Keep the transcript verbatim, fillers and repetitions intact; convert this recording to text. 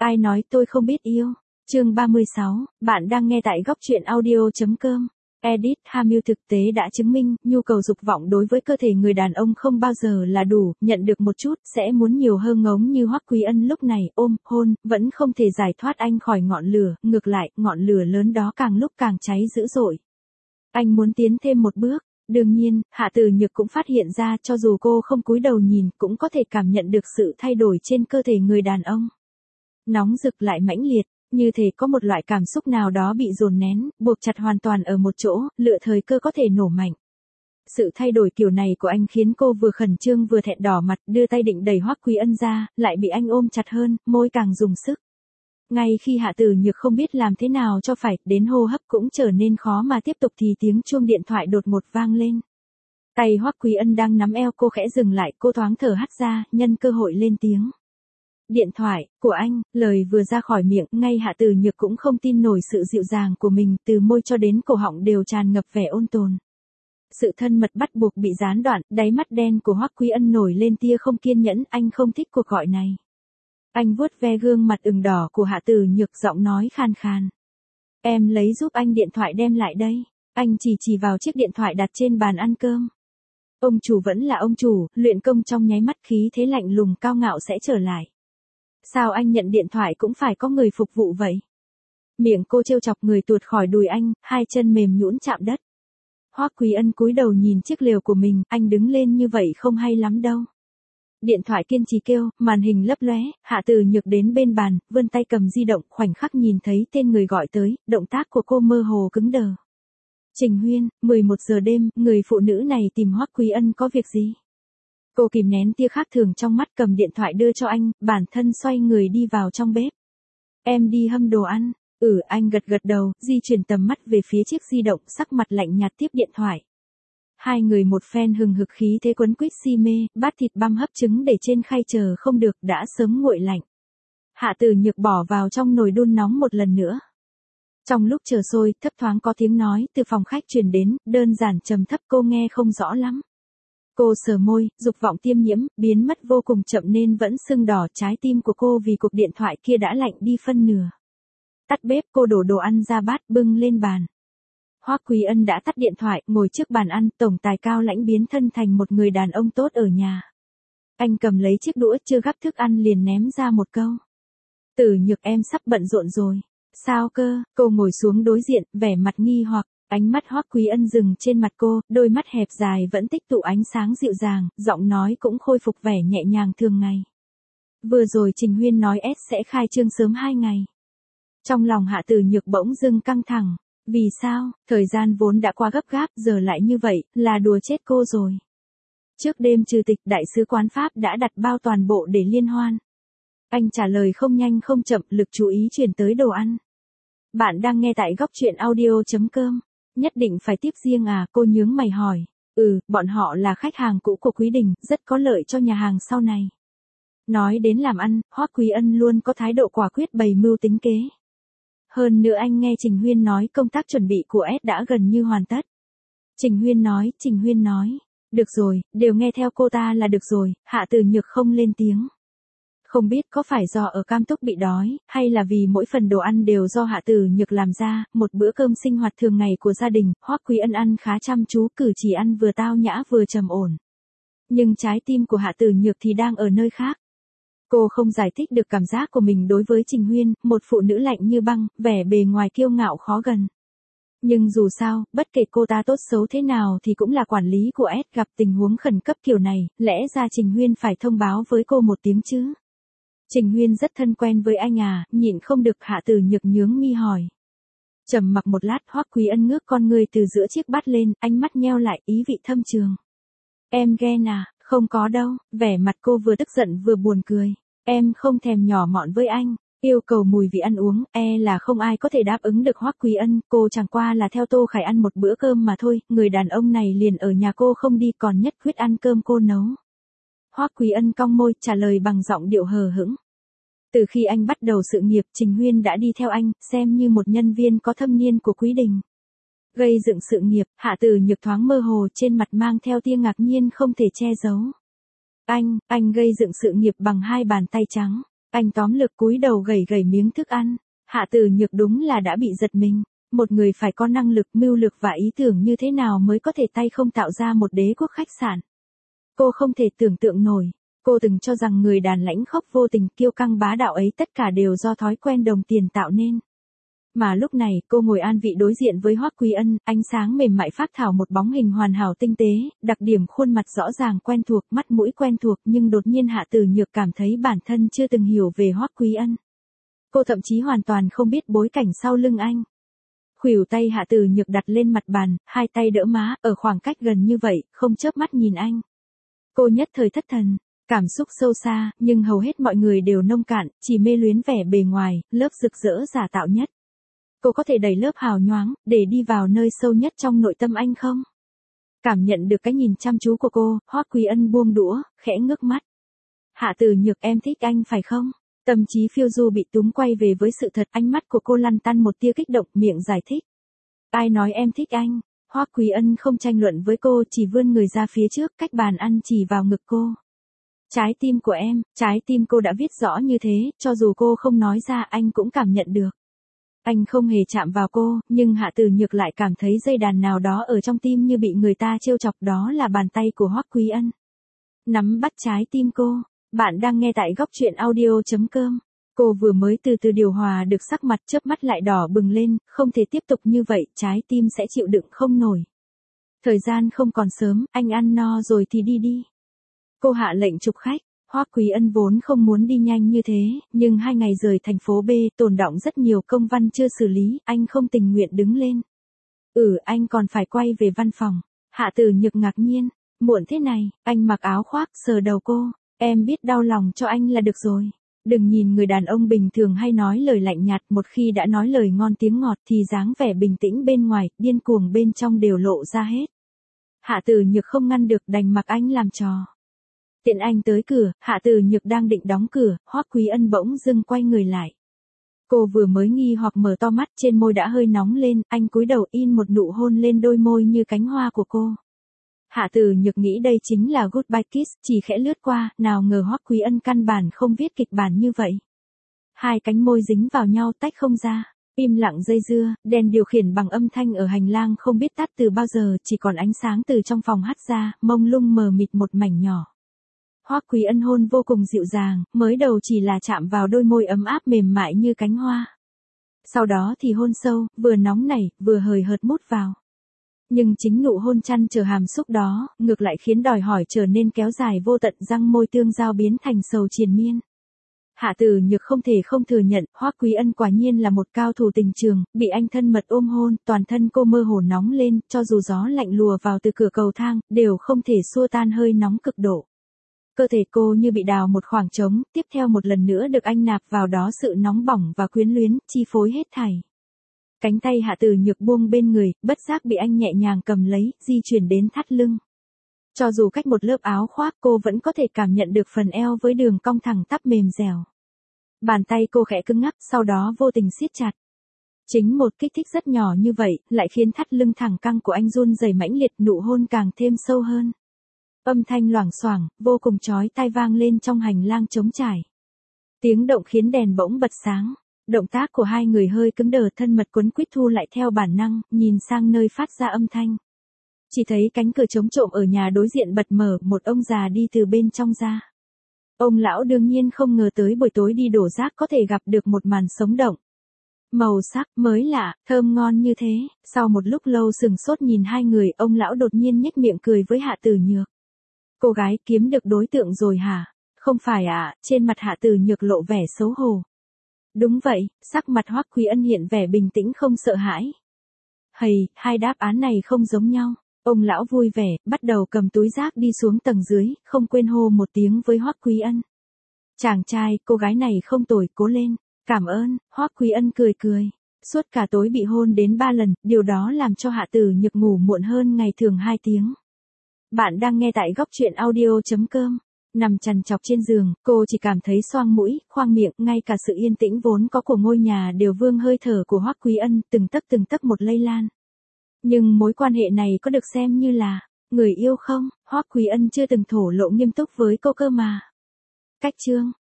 Ai nói tôi không biết yêu? Chương ba mươi sáu, bạn đang nghe tại góc truyện audio chấm com. Edit Hamil thực tế đã chứng minh, nhu cầu dục vọng đối với cơ thể người đàn ông không bao giờ là đủ, nhận được một chút, sẽ muốn nhiều hơn ngống như Hoắc Quý Ân lúc này, ôm, hôn, vẫn không thể giải thoát anh khỏi ngọn lửa, ngược lại, ngọn lửa lớn đó càng lúc càng cháy dữ dội. Anh muốn tiến thêm một bước. Đương nhiên, Hạ Tử Nhược cũng phát hiện ra cho dù cô không cúi đầu nhìn, cũng có thể cảm nhận được sự thay đổi trên cơ thể người đàn ông. Nóng rực lại mãnh liệt, như thể có một loại cảm xúc nào đó bị dồn nén, buộc chặt hoàn toàn ở một chỗ, lựa thời cơ có thể nổ mạnh. Sự thay đổi kiểu này của anh khiến cô vừa khẩn trương vừa thẹn đỏ mặt, đưa tay định đẩy Hoắc Quý Ân ra, lại bị anh ôm chặt hơn, môi càng dùng sức. Ngay khi Hạ Tử Nhược không biết làm thế nào cho phải, đến hô hấp cũng trở nên khó mà tiếp tục thì tiếng chuông điện thoại đột ngột vang lên. Tay Hoắc Quý Ân đang nắm eo cô khẽ dừng lại, cô thoáng thở hắt ra, nhân cơ hội lên tiếng. Điện thoại, của anh, lời vừa ra khỏi miệng, ngay Hạ Tử Nhược cũng không tin nổi sự dịu dàng của mình, từ môi cho đến cổ họng đều tràn ngập vẻ ôn tồn. Sự thân mật bắt buộc bị gián đoạn, đáy mắt đen của Hoắc Quý Ân nổi lên tia không kiên nhẫn, anh không thích cuộc gọi này. Anh vuốt ve gương mặt ửng đỏ của Hạ Tử Nhược, giọng nói khan khan. Em lấy giúp anh điện thoại đem lại đây. Anh chỉ chỉ vào chiếc điện thoại đặt trên bàn ăn cơm. Ông chủ vẫn là ông chủ, luyện công trong nháy mắt khí thế lạnh lùng cao ngạo sẽ trở lại. Sao anh nhận điện thoại cũng phải có người phục vụ vậy? Miệng cô trêu chọc, người tuột khỏi đùi anh, hai chân mềm nhũn chạm đất. Hoắc Quý Ân cúi đầu nhìn chiếc lều của mình, anh đứng lên như vậy không hay lắm đâu. Điện thoại kiên trì kêu, màn hình lấp lóe, Hạ Tử Nhược đến bên bàn, vươn tay cầm di động, khoảnh khắc nhìn thấy tên người gọi tới, động tác của cô mơ hồ cứng đờ. Trình Huyên, mười một giờ đêm, người phụ nữ này tìm Hoắc Quý Ân có việc gì? Cô kìm nén tia khác thường trong mắt, cầm điện thoại đưa cho anh, bản thân xoay người đi vào trong bếp. Em đi hâm đồ ăn. Ừ, anh gật gật đầu, di chuyển tầm mắt về phía chiếc di động, sắc mặt lạnh nhạt tiếp điện thoại. Hai người một phen hừng hực khí thế quấn quýt si mê, bát thịt băm hấp trứng để trên khay chờ không được, đã sớm nguội lạnh. Hạ Tử Nhược bỏ vào trong nồi đun nóng một lần nữa. Trong lúc chờ sôi, thấp thoáng có tiếng nói từ phòng khách truyền đến, đơn giản trầm thấp, cô nghe không rõ lắm. Cô sờ môi, dục vọng tiêm nhiễm, biến mất vô cùng chậm nên vẫn sưng đỏ trái tim của cô vì cuộc điện thoại kia đã lạnh đi phân nửa. Tắt bếp, cô đổ đồ ăn ra bát bưng lên bàn. Hoắc Quý Ân đã tắt điện thoại, ngồi trước bàn ăn, tổng tài cao lãnh biến thân thành một người đàn ông tốt ở nhà. Anh cầm lấy chiếc đũa chưa gắp thức ăn liền ném ra một câu. Tử Nhược, em sắp bận rộn rồi. Sao cơ? Cô ngồi xuống đối diện, vẻ mặt nghi hoặc, ánh mắt Hoắc Quý Ân dừng trên mặt cô, đôi mắt hẹp dài vẫn tích tụ ánh sáng dịu dàng, giọng nói cũng khôi phục vẻ nhẹ nhàng thường ngày. Vừa rồi Trình Huyên nói S sẽ khai trương sớm hai ngày. Trong lòng Hạ Tử Nhược bỗng dưng căng thẳng. Vì sao, thời gian vốn đã qua gấp gáp, giờ lại như vậy, là đùa chết cô rồi. Trước đêm trừ tịch, đại sứ quán Pháp đã đặt bao toàn bộ để liên hoan. Anh trả lời không nhanh không chậm, lực chú ý chuyển tới đồ ăn. Bạn đang nghe tại góc truyện audio chấm com. Nhất định phải tiếp riêng à, cô nhướng mày hỏi. Ừ, bọn họ là khách hàng cũ của Quý Đình, rất có lợi cho nhà hàng sau này. Nói đến làm ăn, Hoắc Quý Ân luôn có thái độ quả quyết bày mưu tính kế. Hơn nữa anh nghe Trình Huyên nói công tác chuẩn bị của S đã gần như hoàn tất. Trình Huyên nói, Trình Huyên nói. Được rồi, đều nghe theo cô ta là được rồi, Hạ Tử Nhược không lên tiếng. Không biết có phải do ở Cam Túc bị đói, hay là vì mỗi phần đồ ăn đều do Hạ Tử Nhược làm ra, một bữa cơm sinh hoạt thường ngày của gia đình, Hoắc Quý Ân ăn khá chăm chú, cử chỉ ăn vừa tao nhã vừa trầm ổn. Nhưng trái tim của Hạ Tử Nhược thì đang ở nơi khác. Cô không giải thích được cảm giác của mình đối với Trình Huyên, một phụ nữ lạnh như băng, vẻ bề ngoài kiêu ngạo khó gần. Nhưng dù sao, bất kể cô ta tốt xấu thế nào thì cũng là quản lý của S, gặp tình huống khẩn cấp kiểu này, lẽ ra Trình Huyên phải thông báo với cô một tiếng chứ. Trình Huyên rất thân quen với anh à, nhịn không được. Hạ Tử Nhược nhướng mi hỏi. Trầm mặc một lát, Hoắc Quý Ân ngước con người từ giữa chiếc bát lên, ánh mắt nheo lại, ý vị thâm trường. Em ghen à? Không có đâu, vẻ mặt cô vừa tức giận vừa buồn cười. Em không thèm nhỏ mọn với anh, yêu cầu mùi vị ăn uống, e là không ai có thể đáp ứng được Hoắc Quý Ân, cô chẳng qua là theo Tô Khải ăn một bữa cơm mà thôi, người đàn ông này liền ở nhà cô không đi còn nhất quyết ăn cơm cô nấu. Hoắc Quý Ân cong môi, trả lời bằng giọng điệu hờ hững. Từ khi anh bắt đầu sự nghiệp, Trình Huyên đã đi theo anh, xem như một nhân viên có thâm niên của Quý Đình. Gây dựng sự nghiệp, Hạ Tử Nhược thoáng mơ hồ, trên mặt mang theo tia ngạc nhiên không thể che giấu. Anh, anh gây dựng sự nghiệp bằng hai bàn tay trắng. Anh tóm lực cúi đầu gẩy gẩy miếng thức ăn. Hạ Tử Nhược đúng là đã bị giật mình. Một người phải có năng lực, mưu lược và ý tưởng như thế nào mới có thể tay không tạo ra một đế quốc khách sạn. Cô không thể tưởng tượng nổi. Cô từng cho rằng người đàn lãnh khốc vô tình kiêu căng bá đạo ấy tất cả đều do thói quen đồng tiền tạo nên. Mà lúc này cô ngồi an vị đối diện với Hoắc Quý Ân, ánh sáng mềm mại phác thảo một bóng hình hoàn hảo tinh tế, đặc điểm khuôn mặt rõ ràng quen thuộc, mắt mũi quen thuộc, nhưng đột nhiên Hạ Tử Nhược cảm thấy bản thân chưa từng hiểu về Hoắc Quý Ân. Cô thậm chí hoàn toàn không biết bối cảnh sau lưng anh. Khuỷu tay Hạ Tử Nhược đặt lên mặt bàn, hai tay đỡ má, ở khoảng cách gần như vậy, không chớp mắt nhìn anh. Cô nhất thời thất thần, cảm xúc sâu xa, nhưng hầu hết mọi người đều nông cạn, chỉ mê luyến vẻ bề ngoài, lớp rực rỡ giả tạo nhất. Cô có thể đẩy lớp hào nhoáng, để đi vào nơi sâu nhất trong nội tâm anh không? Cảm nhận được cái nhìn chăm chú của cô, Hoắc Quý Ân buông đũa, khẽ ngước mắt. Hạ Tử Nhược, em thích anh phải không? Tâm trí phiêu du bị túm quay về với sự thật, ánh mắt của cô lăn tăn một tia kích động, miệng giải thích. Ai nói em thích anh? Hoắc Quý Ân không tranh luận với cô, chỉ vươn người ra phía trước, cách bàn ăn chỉ vào ngực cô. Trái tim của em, trái tim cô đã viết rõ như thế, cho dù cô không nói ra anh cũng cảm nhận được. Anh không hề chạm vào cô, nhưng Hạ Tử Nhược lại cảm thấy dây đàn nào đó ở trong tim như bị người ta trêu chọc, đó là bàn tay của Hoắc Quý Ân. Nắm bắt trái tim cô. Bạn đang nghe tại góc truyện audio chấm com. Cô vừa mới từ từ điều hòa được, sắc mặt chớp mắt lại đỏ bừng lên, không thể tiếp tục như vậy, trái tim sẽ chịu đựng không nổi. Thời gian không còn sớm, anh ăn no rồi thì đi đi. Cô hạ lệnh chụp khách. Hoắc Quý Ân vốn không muốn đi nhanh như thế, nhưng hai ngày rời thành phố B, tồn đọng rất nhiều công văn chưa xử lý, anh không tình nguyện đứng lên. Ừ, anh còn phải quay về văn phòng. Hạ Tử Nhược ngạc nhiên. Muộn thế này, anh mặc áo khoác, sờ đầu cô. Em biết đau lòng cho anh là được rồi. Đừng nhìn người đàn ông bình thường hay nói lời lạnh nhạt, một khi đã nói lời ngon tiếng ngọt thì dáng vẻ bình tĩnh bên ngoài, điên cuồng bên trong đều lộ ra hết. Hạ Tử Nhược không ngăn được, đành mặc anh làm trò. Tiện anh tới cửa, Hạ Tử Nhược đang định đóng cửa, Hoắc Quý Ân bỗng dưng quay người lại. Cô vừa mới nghi hoặc mở to mắt, trên môi đã hơi nóng lên, anh cúi đầu in một nụ hôn lên đôi môi như cánh hoa của cô. Hạ Tử Nhược nghĩ đây chính là goodbye kiss, chỉ khẽ lướt qua, nào ngờ Hoắc Quý Ân căn bản không viết kịch bản như vậy. Hai cánh môi dính vào nhau tách không ra, im lặng dây dưa, đèn điều khiển bằng âm thanh ở hành lang không biết tắt từ bao giờ, chỉ còn ánh sáng từ trong phòng hắt ra, mông lung mờ mịt một mảnh nhỏ. Hoắc Quý Ân hôn vô cùng dịu dàng, mới đầu chỉ là chạm vào đôi môi ấm áp mềm mại như cánh hoa. Sau đó thì hôn sâu, vừa nóng nảy, vừa hời hợt mút vào. Nhưng chính nụ hôn chăn chờ hàm xúc đó, ngược lại khiến đòi hỏi trở nên kéo dài vô tận, răng môi tương giao biến thành sầu triền miên. Hạ Tử Nhược không thể không thừa nhận, Hoắc Quý Ân quả nhiên là một cao thủ tình trường, bị anh thân mật ôm hôn, toàn thân cô mơ hồ nóng lên, cho dù gió lạnh lùa vào từ cửa cầu thang, đều không thể xua tan hơi nóng cực độ. Cơ thể cô như bị đào một khoảng trống, tiếp theo một lần nữa được anh nạp vào đó sự nóng bỏng và quyến luyến, chi phối hết thảy. Cánh tay Hạ Tử Nhược buông bên người, bất giác bị anh nhẹ nhàng cầm lấy, di chuyển đến thắt lưng. Cho dù cách một lớp áo khoác, cô vẫn có thể cảm nhận được phần eo với đường cong thẳng tắp mềm dẻo. Bàn tay cô khẽ cứng ngắc, sau đó vô tình siết chặt. Chính một kích thích rất nhỏ như vậy, lại khiến thắt lưng thẳng căng của anh run rẩy mãnh liệt, nụ hôn càng thêm sâu hơn. Âm thanh loảng xoảng, vô cùng chói tai vang lên trong hành lang trống trải. Tiếng động khiến đèn bỗng bật sáng. Động tác của hai người hơi cứng đờ, thân mật quấn quýt thu lại theo bản năng, nhìn sang nơi phát ra âm thanh. Chỉ thấy cánh cửa trống trộm ở nhà đối diện bật mở, một ông già đi từ bên trong ra. Ông lão đương nhiên không ngờ tới buổi tối đi đổ rác có thể gặp được một màn sống động. Màu sắc mới lạ, thơm ngon như thế, sau một lúc lâu sừng sốt nhìn hai người, ông lão đột nhiên nhếch miệng cười với Hạ Tử Nhược. Cô gái kiếm được đối tượng rồi hả? Không phải ạ, à, trên mặt Hạ Tử Nhược lộ vẻ xấu hổ. Đúng vậy, sắc mặt Hoắc Quý Ân hiện vẻ bình tĩnh không sợ hãi. Hầy, hai đáp án này không giống nhau. Ông lão vui vẻ, bắt đầu cầm túi rác đi xuống tầng dưới, không quên hô một tiếng với Hoắc Quý Ân. Chàng trai, cô gái này không tồi, cố lên. Cảm ơn, Hoắc Quý Ân cười cười. Suốt cả tối bị hôn đến ba lần, điều đó làm cho Hạ Tử Nhược ngủ muộn hơn ngày thường hai tiếng. Bạn đang nghe tại góc truyện audio chấm com. Nằm chằn chọc trên giường, cô chỉ cảm thấy xoang mũi, khoang miệng, ngay cả sự yên tĩnh vốn có của ngôi nhà đều vương hơi thở của Hoắc Quý Ân, từng tấc từng tấc một lây lan. Nhưng mối quan hệ này có được xem như là người yêu không? Hoắc Quý Ân chưa từng thổ lộ nghiêm túc với cô cơ mà. Cách chương